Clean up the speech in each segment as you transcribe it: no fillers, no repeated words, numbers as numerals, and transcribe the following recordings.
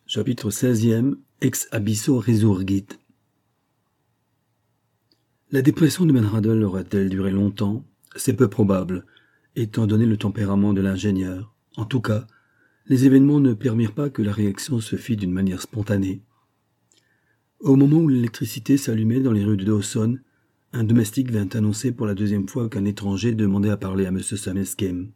Chapitre 16e. Ex abysso resurgit. La dépression de Benradel aura-t-elle duré longtemps? C'est peu probable, étant donné le tempérament de l'ingénieur. En tout cas, les événements ne permirent pas que la réaction se fît d'une manière spontanée. Au moment où l'électricité s'allumait dans les rues de Dawson, un domestique vint annoncer pour la deuxième fois qu'un étranger demandait à parler à M. Sameskem.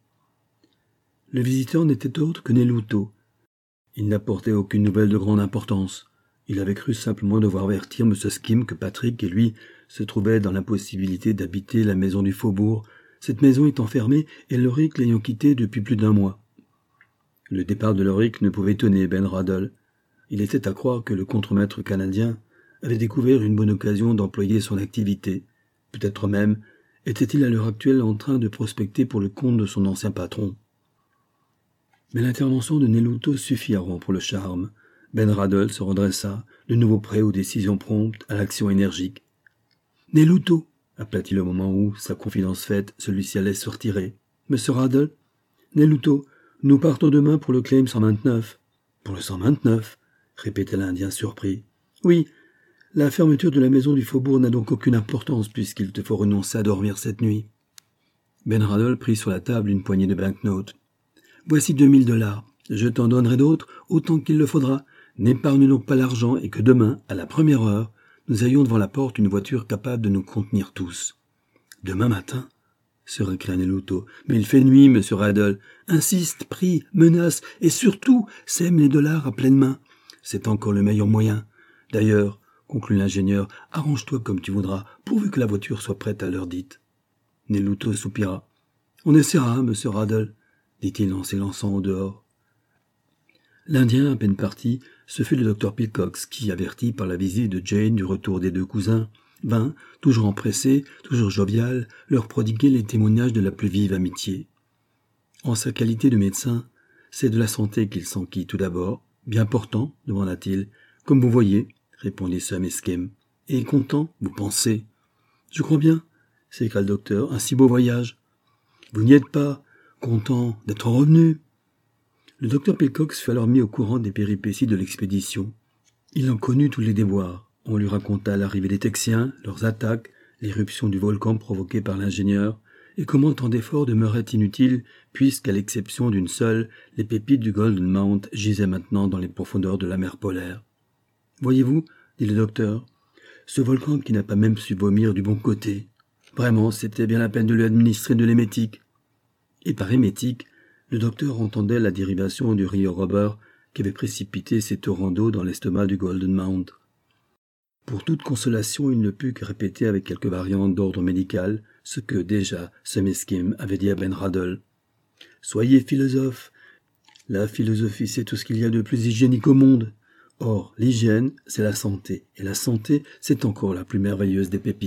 Le visiteur n'était autre que Nelluto. Il n'apportait aucune nouvelle de grande importance. Il avait cru simplement devoir avertir M. Skim que Patrick et lui se trouvaient dans l'impossibilité d'habiter la maison du faubourg, cette maison étant fermée et Lorick l'ayant quittée depuis plus d'un mois. Le départ de Lorick ne pouvait étonner Benradel. Il était à croire que le contremaître canadien avait découvert une bonne occasion d'employer son activité. Peut-être même était-il à l'heure actuelle en train de prospecter pour le compte de son ancien patron. Mais l'intervention de Nelluto suffit à rompre le charme. Benradel se redressa, de nouveau prêt aux décisions promptes, à l'action énergique. « Nelluto » appela-t-il au moment où, sa confidence faite, celui-ci allait se retirer. « Monsieur Radel ?»« Nelluto, nous partons demain pour le claim 129. »« Pour le 129 » répétait l'Indien surpris. « Oui, la fermeture de la maison du faubourg n'a donc aucune importance puisqu'il te faut renoncer à dormir cette nuit. » Benradel prit sur la table une poignée de banknotes. « Voici $2000. Je t'en donnerai d'autres autant qu'il le faudra. N'épargne donc pas l'argent et que demain, à la première heure, nous ayons devant la porte une voiture capable de nous contenir tous. »« Demain matin ?» se récria Nelluto. « Mais il fait nuit, monsieur Radel. Insiste, prie, menace et surtout sème les dollars à pleine main. C'est encore le meilleur moyen. D'ailleurs, conclut l'ingénieur, arrange-toi comme tu voudras, pourvu que la voiture soit prête à l'heure dite. » Nelluto soupira. « On essaiera, monsieur Radel, » dit-il en s'élançant au dehors. L'Indien, à peine parti, ce fut le docteur Pilcox qui, averti par la visite de Jane du retour des deux cousins, vint, toujours empressé, toujours jovial, leur prodiguer les témoignages de la plus vive amitié. En sa qualité de médecin, c'est de la santé qu'il s'enquit tout d'abord. « Bien portant » demanda-t-il. « Comme vous voyez » répondit Sameskem. « Et content, vous pensez ?»« Je crois bien » s'écria le docteur. « Un si beau voyage. »« Vous n'y êtes pas content d'être revenu ?» Le docteur Pilcox fut alors mis au courant des péripéties de l'expédition. Il en connut tous les déboires. On lui raconta l'arrivée des Texiens, leurs attaques, l'éruption du volcan provoquée par l'ingénieur, et comment tant d'efforts demeuraient inutiles, puisqu'à l'exception d'une seule, les pépites du Golden Mount gisaient maintenant dans les profondeurs de la mer polaire. « Voyez-vous, dit le docteur, ce volcan qui n'a pas même su vomir du bon côté. Vraiment, c'était bien la peine de lui administrer de l'émétique. » Et par émétique, le docteur entendait la dérivation du rio Robber qui avait précipité ses torrents d'eau dans l'estomac du Golden Mount. Pour toute consolation, il ne put que répéter avec quelques variantes d'ordre médical ce que déjà Sameskem avait dit à Benradel. « Soyez philosophe. La philosophie, c'est tout ce qu'il y a de plus hygiénique au monde. Or, l'hygiène, c'est la santé, et la santé, c'est encore la plus merveilleuse des pépites. »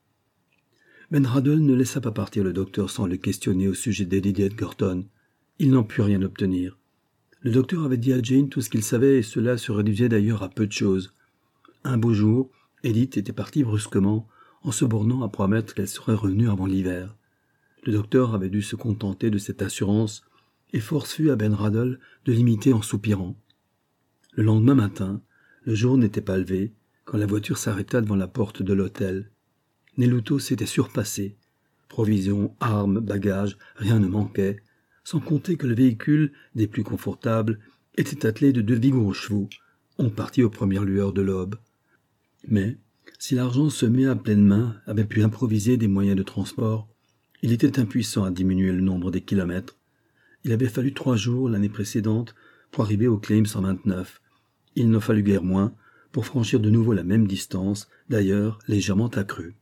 Benradel ne laissa pas partir le docteur sans le questionner au sujet d'Edith Edgerton. Il n'en put rien obtenir. Le docteur avait dit à Jane tout ce qu'il savait et cela se réduisait d'ailleurs à peu de choses. Un beau jour, Edith était partie brusquement, en se bornant à promettre qu'elle serait revenue avant l'hiver. Le docteur avait dû se contenter de cette assurance, et force fut à Benradel de l'imiter en soupirant. Le lendemain matin, le jour n'était pas levé, quand la voiture s'arrêta devant la porte de l'hôtel. Nelluto s'était surpassé. Provisions, armes, bagages, rien ne manquait, sans compter que le véhicule, des plus confortables, était attelé de 2 vigoureux chevaux. On partit aux premières lueurs de l'aube. Mais, si l'argent semé à pleine main avait pu improviser des moyens de transport, il était impuissant à diminuer le nombre des kilomètres. Il avait fallu 3 jours l'année précédente pour arriver au claim 129. Il n'en fallut guère moins pour franchir de nouveau la même distance, d'ailleurs légèrement accrue.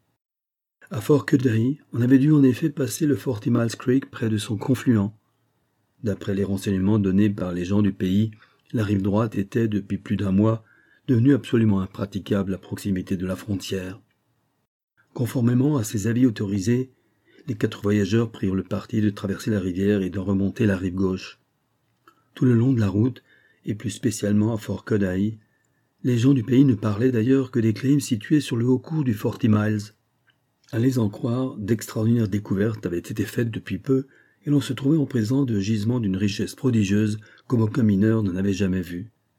À Fort Cudahy, on avait dû en effet passer le 40 Miles Creek près de son confluent. D'après les renseignements donnés par les gens du pays, la rive droite était, depuis plus d'un mois, devenue absolument impraticable à proximité de la frontière. Conformément à ces avis autorisés, les 4 voyageurs prirent le parti de traverser la rivière et de remonter la rive gauche. Tout le long de la route, et plus spécialement à Fort Cudahy, les gens du pays ne parlaient d'ailleurs que des claims situés sur le haut cours du 40 Miles. À les en croire, d'extraordinaires découvertes avaient été faites depuis peu, et l'on se trouvait en présence de gisements d'une richesse prodigieuse comme aucun mineur n'en avait jamais vu.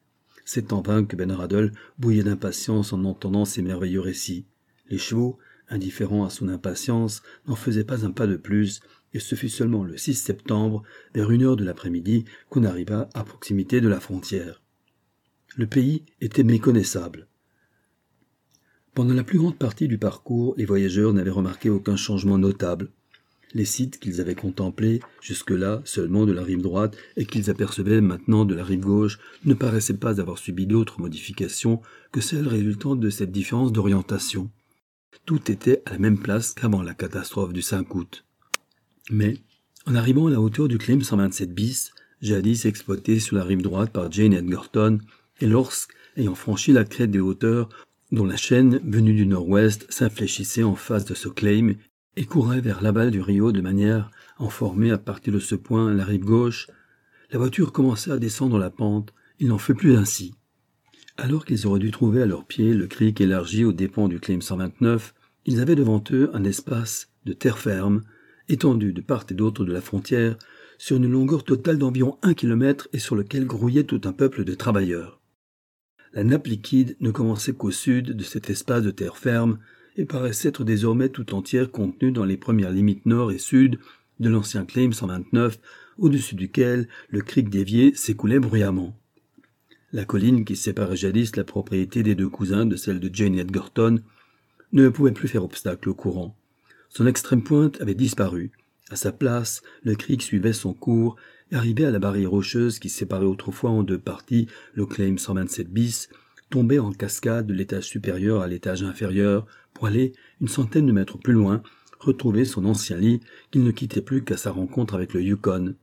C'est en vain que Ben Radl bouillait d'impatience en entendant ces merveilleux récits. Les chevaux, indifférents à son impatience, n'en faisaient pas un pas de plus, et ce fut seulement le 6 septembre, vers 1 heure de l'après-midi, qu'on arriva à proximité de la frontière. Le pays était méconnaissable. Pendant la plus grande partie du parcours, les voyageurs n'avaient remarqué aucun changement notable. Les sites qu'ils avaient contemplés, jusque-là seulement de la rive droite, et qu'ils apercevaient maintenant de la rive gauche, ne paraissaient pas avoir subi d'autres modifications que celles résultant de cette différence d'orientation. Tout était à la même place qu'avant la catastrophe du 5 août. Mais, en arrivant à la hauteur du Claim 127 bis, jadis exploité sur la rive droite par Jane Edgerton, et lorsque, ayant franchi la crête des hauteurs, dont la chaîne, venue du nord-ouest, s'infléchissait en face de ce claim et courait vers l'aval du Rio de manière à en former à partir de ce point la rive gauche, la voiture commença à descendre la pente. Il n'en fut plus ainsi. Alors qu'ils auraient dû trouver à leurs pieds le creek élargi aux dépens du claim 129, ils avaient devant eux un espace de terre ferme, étendu de part et d'autre de la frontière, sur une longueur totale d'environ 1 kilomètre et sur lequel grouillait tout un peuple de travailleurs. La nappe liquide ne commençait qu'au sud de cet espace de terre ferme et paraissait être désormais tout entière contenue dans les premières limites nord et sud de l'ancien claim 129, au-dessus duquel le creek dévié s'écoulait bruyamment. La colline qui séparait jadis la propriété des deux cousins de celle de Jane Edgerton ne pouvait plus faire obstacle au courant. Son extrême pointe avait disparu. À sa place, le creek suivait son cours et arrivait à la barrière rocheuse qui séparait autrefois en deux parties le claim 127 bis, tombait en cascade de l'étage supérieur à l'étage inférieur pour aller, 100 de mètres plus loin, retrouver son ancien lit qu'il ne quittait plus qu'à sa rencontre avec le Yukon.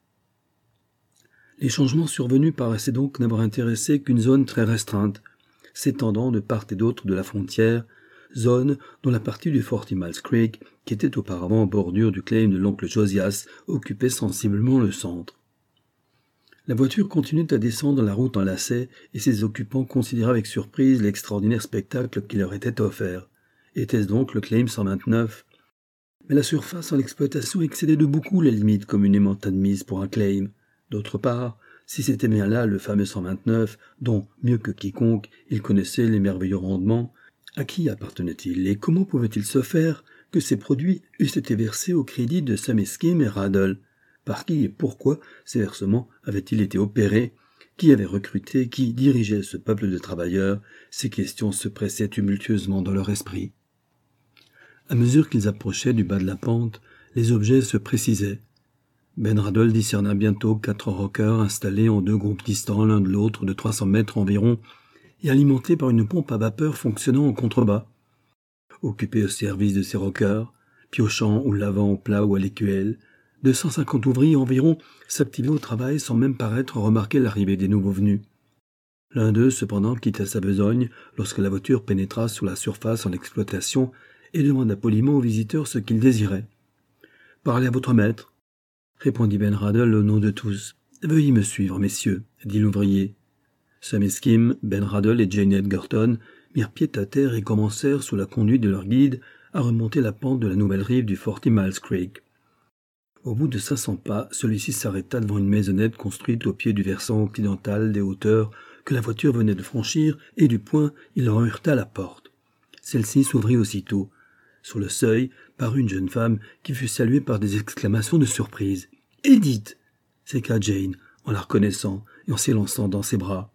Les changements survenus paraissaient donc n'avoir intéressé qu'une zone très restreinte, s'étendant de part et d'autre de la frontière, zone dont la partie du 40 Miles Creek, qui était auparavant en bordure du claim de l'oncle Josias, occupait sensiblement le centre. La voiture continuait à descendre la route en lacet, et ses occupants considéraient avec surprise l'extraordinaire spectacle qui leur était offert. Était-ce donc le claim 129 ? Mais la surface en exploitation excédait de beaucoup les limites communément admises pour un claim. D'autre part, si c'était bien là le fameux 129, dont, mieux que quiconque, il connaissait les merveilleux rendements, à qui appartenait-il et comment pouvait-il se faire que ces produits eussent été versés au crédit de Sam Skim et Radl ? Par qui et pourquoi ces versements avaient-ils été opérés ? Qui avait recruté ? Qui dirigeait ce peuple de travailleurs ? Ces questions se pressaient tumultueusement dans leur esprit. À mesure qu'ils approchaient du bas de la pente, les objets se précisaient. Ben Radl discerna bientôt 4 rockers installés en 2 groupes distants l'un de l'autre de 300 mètres environ et alimentés par une pompe à vapeur fonctionnant en contrebas. Occupés au service de ces rockers, piochant ou lavant au plat ou à l'écuelle, 250 ouvriers environ s'activaient au travail sans même paraître remarquer l'arrivée des nouveaux venus. L'un d'eux, cependant, quitta sa besogne lorsque la voiture pénétra sur la surface en exploitation et demanda poliment aux visiteurs ce qu'ils désiraient. « Parlez à votre maître », répondit Ben Radl au nom de tous. « Veuillez me suivre, messieurs », dit l'ouvrier. Sam Skim, Ben Radl et Jane Edgerton mirent pied à terre et commencèrent, sous la conduite de leur guide, à remonter la pente de la nouvelle rive du 40 Miles Creek. Au bout de 500 pas, celui-ci s'arrêta devant une maisonnette construite au pied du versant occidental des hauteurs que la voiture venait de franchir, et du poing, il en heurta la porte. Celle-ci s'ouvrit aussitôt. Sur le seuil parut une jeune femme qui fut saluée par des exclamations de surprise. « Edith !» s'écria Jane, en la reconnaissant et en s'élançant dans ses bras.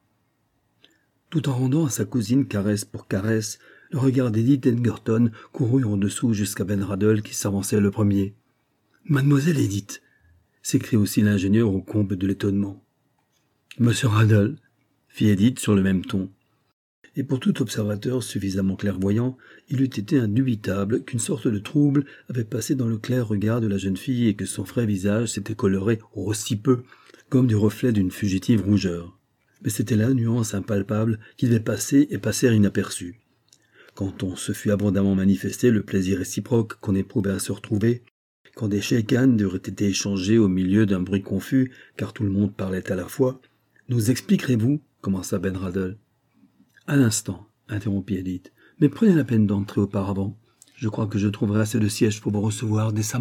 Tout en rendant à sa cousine caresse pour caresse, le regard d'Edith Edgerton courut en dessous jusqu'à Ben Radl qui s'avançait le premier. « Mademoiselle Edith !» s'écria aussi l'ingénieur au comble de l'étonnement. « Monsieur Radl !» fit Edith sur le même ton. Et pour tout observateur suffisamment clairvoyant, il eût été indubitable qu'une sorte de trouble avait passé dans le clair regard de la jeune fille et que son frais visage s'était coloré aussi peu, comme du reflet d'une fugitive rougeur. Mais c'était la nuance impalpable qui devait passer et passer inaperçue. Quand on se fut abondamment manifesté le plaisir réciproque qu'on éprouvait à se retrouver, quand des shake-hands eurent été échangés au milieu d'un bruit confus, car tout le monde parlait à la fois, « Nous expliquerez-vous » commença Ben Radl. « À l'instant, » interrompit Edith, « mais prenez la peine d'entrer auparavant. Je crois que je trouverai assez de sièges pour vous recevoir décemment. »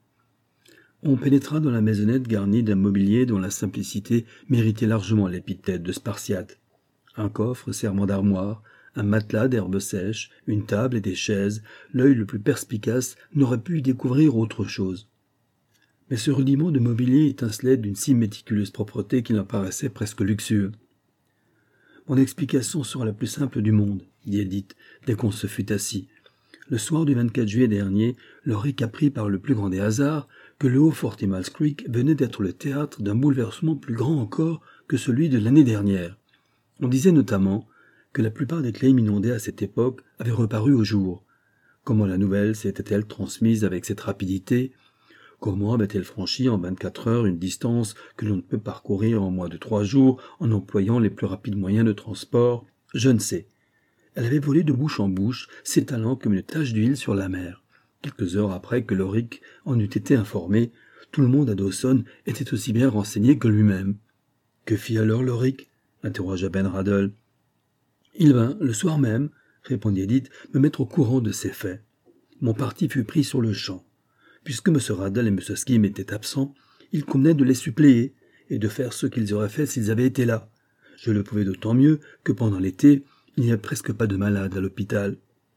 On pénétra dans la maisonnette garnie d'un mobilier dont la simplicité méritait largement l'épithète de spartiate. Un coffre servant d'armoire, un matelas d'herbes sèches, une table et des chaises, l'œil le plus perspicace n'aurait pu y découvrir autre chose. Mais ce rudiment de mobilier étincelait d'une si méticuleuse propreté qu'il en paraissait presque luxueux. « Mon explication sera la plus simple du monde, » dit Edith, dès qu'on se fut assis. Le soir du 24 juillet dernier, Lorick apprit par le plus grand des hasards que le haut Forty Miles Creek venait d'être le théâtre d'un bouleversement plus grand encore que celui de l'année dernière. On disait notamment que la plupart des claims inondés à cette époque avaient reparu au jour. Comment la nouvelle s'était-elle transmise avec cette rapidité ? Comment avait-elle franchi en 24 heures une distance que l'on ne peut parcourir en moins de 3 jours en employant les plus rapides moyens de transport ? Je ne sais. Elle avait volé de bouche en bouche, s'étalant comme une tache d'huile sur la mer. Quelques heures après que Lorick en eût été informé, tout le monde à Dawson était aussi bien renseigné que lui-même. « Que fit alors Lorick ?» interrogea Ben Radl. « Il vint, le soir même, » répondit Edith, « me mettre au courant de ces faits. Mon parti fut pris sur le champ. Puisque M. Radl et M. Skim étaient absents, il convenait de les suppléer et de faire ce qu'ils auraient fait s'ils avaient été là. Je le pouvais d'autant mieux que pendant l'été, il n'y a presque pas de malades à l'hôpital.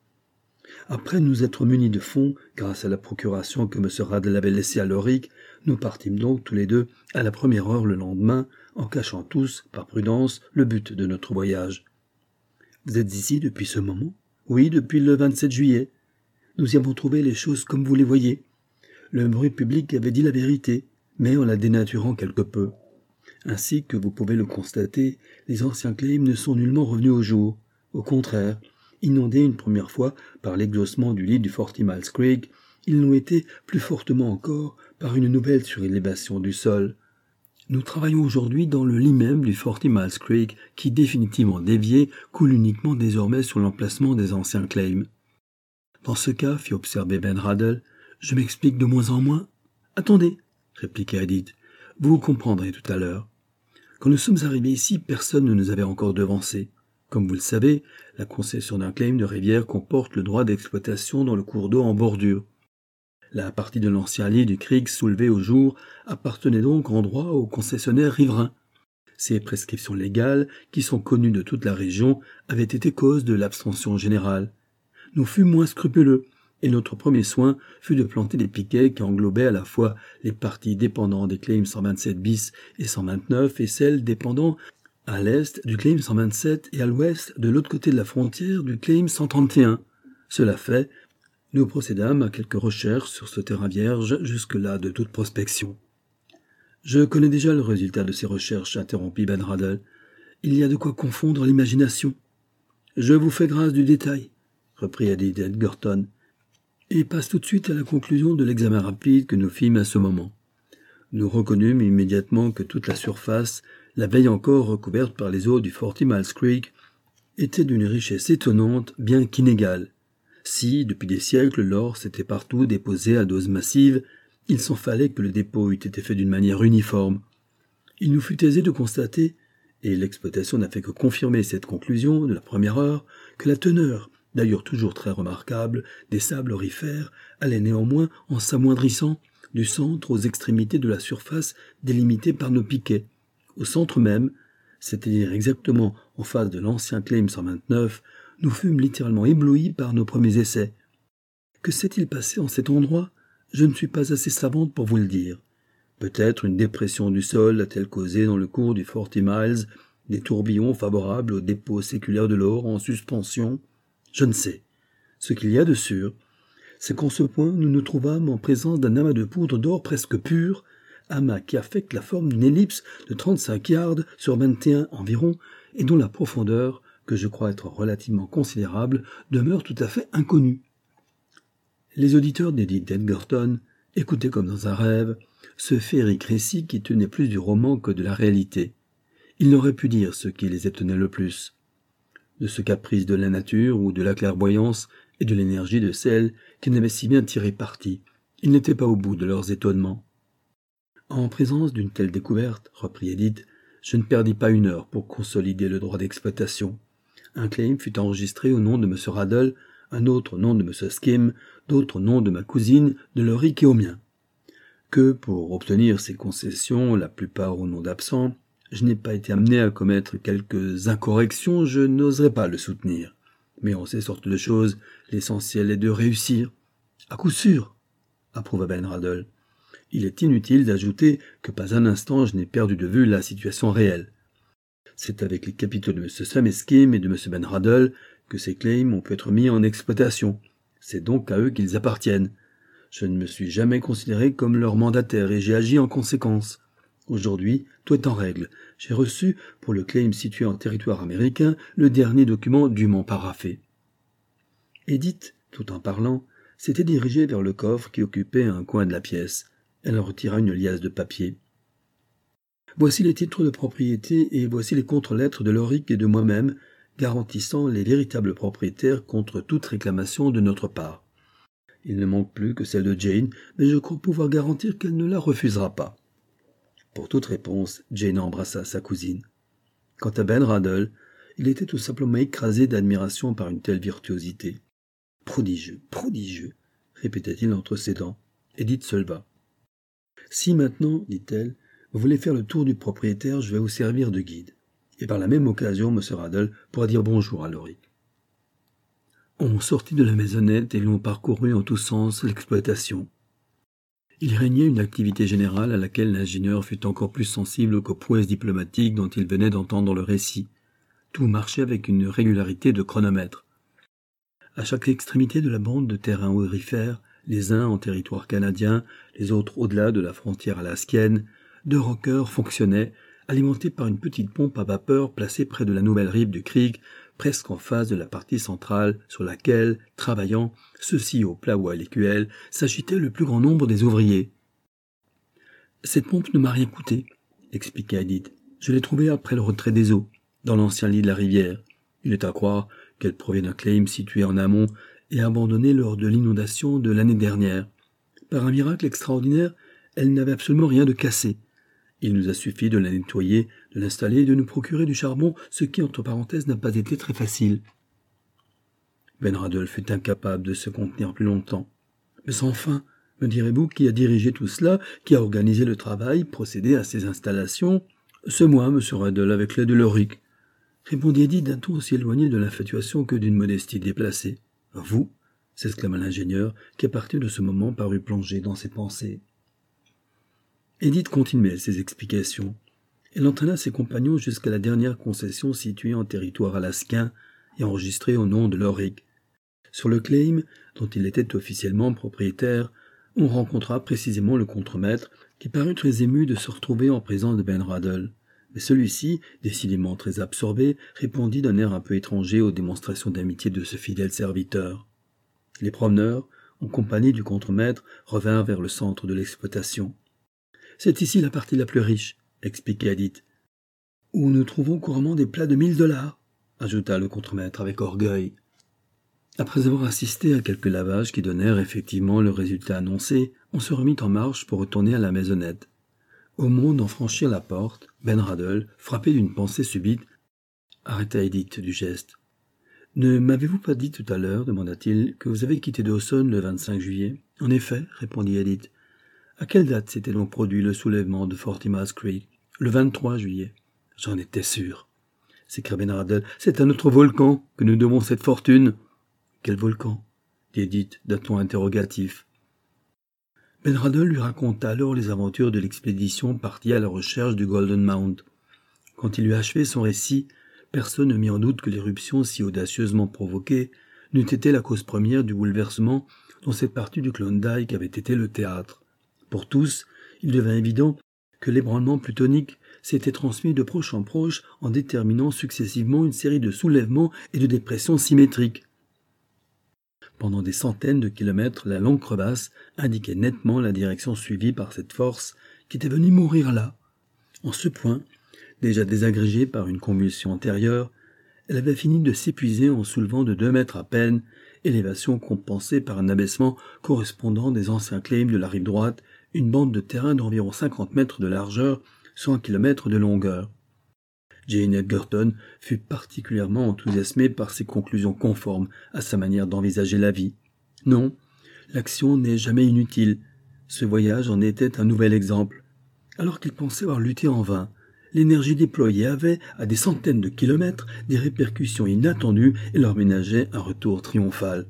Après nous être munis de fonds, grâce à la procuration que M. Radl avait laissée à Lorick, nous partîmes donc tous les deux à la première heure le lendemain, en cachant tous, par prudence, le but de notre voyage. « Vous êtes ici depuis ce moment ?»« Oui, depuis le 27 juillet. Nous y avons trouvé les choses comme vous les voyez. Le bruit public avait dit la vérité, mais en la dénaturant quelque peu. Ainsi que vous pouvez le constater, les anciens claims ne sont nullement revenus au jour. Au contraire, inondés une première fois par l'exhaussement du lit du Forty Miles Creek, ils l'ont été plus fortement encore par une nouvelle surélévation du sol. Nous travaillons aujourd'hui dans le lit même du Forty Miles Creek, qui, définitivement dévié, coule uniquement désormais sur l'emplacement des anciens claims. Dans ce cas, fit observer Ben Radl, je m'explique de moins en moins. Attendez, répliqua Edith, vous comprendrez tout à l'heure. Quand nous sommes arrivés ici, personne ne nous avait encore devancés. Comme vous le savez, la concession d'un claim de rivière comporte le droit d'exploitation dans le cours d'eau en bordure. La partie de l'ancien lit du creek soulevé au jour appartenait donc en droit aux concessionnaires riverains. Ces prescriptions légales, qui sont connues de toute la région, avaient été cause de l'abstention générale. Nous fûmes moins scrupuleux, et notre premier soin fut de planter des piquets qui englobaient à la fois les parties dépendant des claims 127 bis et 129 et celles dépendant à l'est du claim 127 et à l'ouest de l'autre côté de la frontière du claim 131. Cela fait, nous procédâmes à quelques recherches sur ce terrain vierge jusque-là de toute prospection. Je connais déjà le résultat de ces recherches, interrompit Ben Radl. Il y a de quoi confondre l'imagination. Je vous fais grâce du détail, reprit Edith Edgerton, et passe tout de suite à la conclusion de l'examen rapide que nous fîmes à ce moment. Nous reconnûmes immédiatement que toute la surface, la veille encore recouverte par les eaux du Forty Miles Creek, était d'une richesse étonnante, bien qu'inégale. Si, depuis des siècles, l'or s'était partout déposé à doses massives, il s'en fallait que le dépôt eût été fait d'une manière uniforme. Il nous fut aisé de constater, et l'exploitation n'a fait que confirmer cette conclusion de la première heure, que la teneur, d'ailleurs toujours très remarquable, des sables aurifères allait néanmoins en s'amoindrissant du centre aux extrémités de la surface délimitée par nos piquets. Au centre même, c'est-à-dire exactement en face de l'ancien claim 129, nous fûmes littéralement éblouis par nos premiers essais. Que s'est-il passé en cet endroit ? Je ne suis pas assez savante pour vous le dire. Peut-être une dépression du sol a-t-elle causé dans le cours du Forty Miles des tourbillons favorables au dépôt séculaire de l'or en suspension. Je ne sais. Ce qu'il y a de sûr, c'est qu'en ce point nous nous trouvâmes en présence d'un amas de poudre d'or presque pur, amas qui affecte la forme d'une ellipse de 35 yards sur 21 environ, et dont la profondeur, que je crois être relativement considérable, demeure tout à fait inconnue. Les auditeurs d'Edith Edgerton écoutaient comme dans un rêve ce féerique récit qui tenait plus du roman que de la réalité. Ils n'auraient pu dire ce qui les étonnait le plus. De ce caprice de la nature ou de la clairvoyance et de l'énergie de celle qui n'avait si bien tiré parti, ils n'étaient pas au bout de leurs étonnements. En présence d'une telle découverte, reprit Edith, je ne perdis pas une heure pour consolider le droit d'exploitation. Un claim fut enregistré au nom de M. Radl, un autre au nom de M. Skim, d'autres au nom de ma cousine, de Lorick et au mien. Que, pour obtenir ces concessions, la plupart au nom d'absents, je n'ai pas été amené à commettre quelques incorrections, je n'oserais pas le soutenir. Mais en ces sortes de choses, l'essentiel est de réussir. À coup sûr, approuva Ben Radel. Il est inutile d'ajouter que pas un instant je n'ai perdu de vue la situation réelle. C'est avec les capitaux de M. Sameskim et de M. Ben Radel que ces claims ont pu être mis en exploitation. C'est donc à eux qu'ils appartiennent. Je ne me suis jamais considéré comme leur mandataire et j'ai agi en conséquence. Aujourd'hui, tout est en règle. J'ai reçu, pour le claim situé en territoire américain, le dernier document dûment paraphé. Edith, tout en parlant, s'était dirigée vers le coffre qui occupait un coin de la pièce. Elle en retira une liasse de papier. Voici les titres de propriété et voici les contre-lettres de Lorick et de moi-même, garantissant les véritables propriétaires contre toute réclamation de notre part. Il ne manque plus que celle de Jane, mais je crois pouvoir garantir qu'elle ne la refusera pas. Pour toute réponse, Jane embrassa sa cousine. Quant à Ben Radel, il était tout simplement écrasé d'admiration par une telle virtuosité. « Prodigieux, prodigieux !» répétait-il entre ses dents. Edith se leva. « Si maintenant, dit-elle, vous voulez faire le tour du propriétaire, je vais vous servir de guide. Et par la même occasion, M. Radel pourra dire bonjour à Lorick. » On sortit de la maisonnette et l'on parcourut en tous sens l'exploitation. Il régnait une activité générale à laquelle l'ingénieur fut encore plus sensible qu'aux prouesses diplomatiques dont il venait d'entendre le récit. Tout marchait avec une régularité de chronomètre. À chaque extrémité de la bande de terrains aurifères, les uns en territoire canadien, les autres au-delà de la frontière alaskienne, 2 rockers fonctionnaient, alimentés par une petite pompe à vapeur placée près de la nouvelle rive du Creek, presque en face de la partie centrale sur laquelle, travaillant, ceux-ci au plat ou à l'écuelle, s'agitait le plus grand nombre des ouvriers. « Cette pompe ne m'a rien coûté, » expliqua Edith. « Je l'ai trouvée après le retrait des eaux, dans l'ancien lit de la rivière. Il est à croire qu'elle provient d'un claim situé en amont et abandonné lors de l'inondation de l'année dernière. Par un miracle extraordinaire, elle n'avait absolument rien de cassé. Il nous a suffi de la nettoyer, de l'installer et de nous procurer du charbon, ce qui, entre parenthèses, n'a pas été très facile. » Ben Radel fut incapable de se contenir plus longtemps. « Mais enfin, me direz-vous qui a dirigé tout cela, qui a organisé le travail, procédé à ces installations ? » ?»« C'est moi, M. Radel, avec l'aide de Lorick. » répondit Edith d'un ton aussi éloigné de l'infatuation que d'une modestie déplacée. « Vous ?» s'exclama l'ingénieur, qui à partir de ce moment parut plongé dans ses pensées. Edith continuait ses explications. Elle entraîna ses compagnons jusqu'à la dernière concession située en territoire alaskien et enregistrée au nom de Lorick. Sur le claim, dont il était officiellement propriétaire, on rencontra précisément le contremaître, qui parut très ému de se retrouver en présence de Ben Radel. Mais celui-ci, décidément très absorbé, répondit d'un air un peu étranger aux démonstrations d'amitié de ce fidèle serviteur. Les promeneurs, en compagnie du contremaître, revinrent vers le centre de l'exploitation. « C'est ici la partie la plus riche, » expliqua Edith, « où nous trouvons couramment des plats de $1000, ajouta le contremaître avec orgueil. Après avoir assisté à quelques lavages qui donnèrent effectivement le résultat annoncé, on se remit en marche pour retourner à la maisonnette. Au moment d'en franchir la porte, Ben Radel, frappé d'une pensée subite, arrêta Edith du geste. « Ne m'avez-vous pas dit tout à l'heure, demanda-t-il, que vous avez quitté Dawson le 25 juillet ?»« En effet, répondit Edith. À quelle date s'était donc produit le soulèvement de Forty-Mile Creek ? Le 23 juillet. J'en étais sûr. S'écria Ben Radel. C'est à notre volcan que nous devons cette fortune. Quel volcan ? Dit Edith d'un ton interrogatif. Ben Radel lui raconta alors les aventures de l'expédition partie à la recherche du Golden Mount. Quand il eut achevé son récit, personne ne mit en doute que l'éruption si audacieusement provoquée n'eût été la cause première du bouleversement dont cette partie du Klondike avait été le théâtre. Pour tous, il devint évident que l'ébranlement plutonique s'était transmis de proche en proche en déterminant successivement une série de soulèvements et de dépressions symétriques. Pendant des centaines de kilomètres, la longue crevasse indiquait nettement la direction suivie par cette force qui était venue mourir là. En ce point, déjà désagrégée par une convulsion antérieure, elle avait fini de s'épuiser en soulevant de 2 mètres à peine, élévation compensée par un abaissement correspondant des anciens claims de la rive droite, une bande de terrain d'environ 50 mètres de largeur, 100 kilomètres de longueur. Jane Edgerton fut particulièrement enthousiasmée par ces conclusions conformes à sa manière d'envisager la vie. Non, l'action n'est jamais inutile. Ce voyage en était un nouvel exemple. Alors qu'il pensait avoir lutté en vain, l'énergie déployée avait, à des centaines de kilomètres, des répercussions inattendues et leur ménageait un retour triomphal.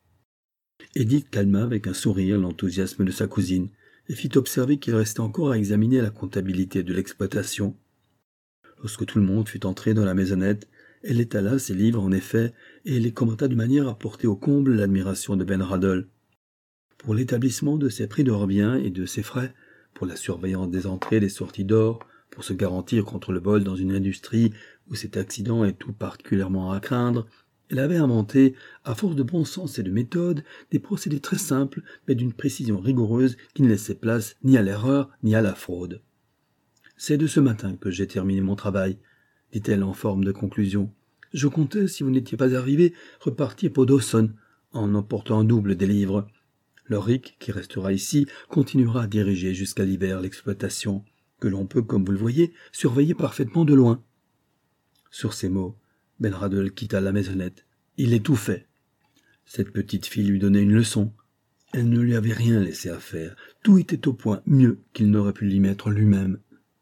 Edith calma avec un sourire l'enthousiasme de sa cousine et fit observer qu'il restait encore à examiner la comptabilité de l'exploitation. Lorsque tout le monde fut entré dans la maisonnette, elle étala ses livres en effet et les commenta de manière à porter au comble l'admiration de Ben Radl. Pour l'établissement de ses prix de revient et de ses frais, pour la surveillance des entrées et des sorties d'or, pour se garantir contre le vol dans une industrie où cet accident est tout particulièrement à craindre, elle avait inventé, à force de bon sens et de méthode, des procédés très simples, mais d'une précision rigoureuse qui ne laissait place ni à l'erreur ni à la fraude. « C'est de ce matin que j'ai terminé mon travail, » dit-elle en forme de conclusion. « Je comptais, si vous n'étiez pas arrivé, repartir pour Dawson, en emportant un double des livres. Lorick, qui restera ici, continuera à diriger jusqu'à l'hiver l'exploitation, que l'on peut, comme vous le voyez, surveiller parfaitement de loin. » Sur ces mots, Ben Radl quitta la maisonnette. Il étouffait. Cette petite fille lui donnait une leçon. Elle ne lui avait rien laissé à faire. Tout était au point mieux qu'il n'aurait pu l'y mettre lui-même.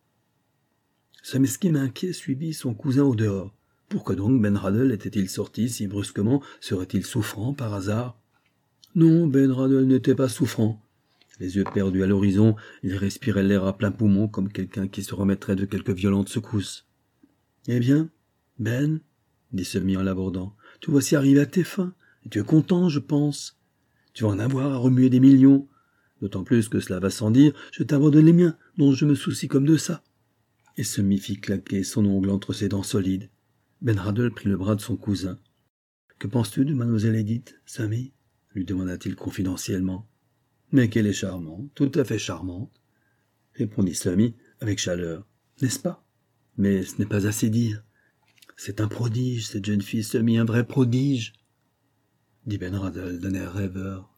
Ce mesquin inquiet suivit son cousin au dehors. Pourquoi donc Ben Radl était-il sorti si brusquement? Serait-il souffrant par hasard? Non, Ben Radl n'était pas souffrant. Les yeux perdus à l'horizon, il respirait l'air à plein poumon comme quelqu'un qui se remettrait de quelque violente secousse. « Eh bien, Ben, dit Semi en l'abordant, te voici arrivé à tes fins, et tu es content, je pense. Tu vas en avoir à remuer des millions. D'autant plus que cela va sans dire, je t'abandonne les miens, dont je me soucie comme de ça. » Et Semi fit claquer son ongle entre ses dents solides. Ben Radl prit le bras de son cousin. « Que penses-tu de mademoiselle Edith, Sami ?» lui demanda-t-il confidentiellement. « Mais qu'elle est charmante, tout à fait charmante, » répondit Sami avec chaleur. « N'est-ce pas? Mais ce n'est pas assez dire. C'est un prodige, cette jeune fille Sami, un vrai prodige, » dit Ben Radl d'un air rêveur.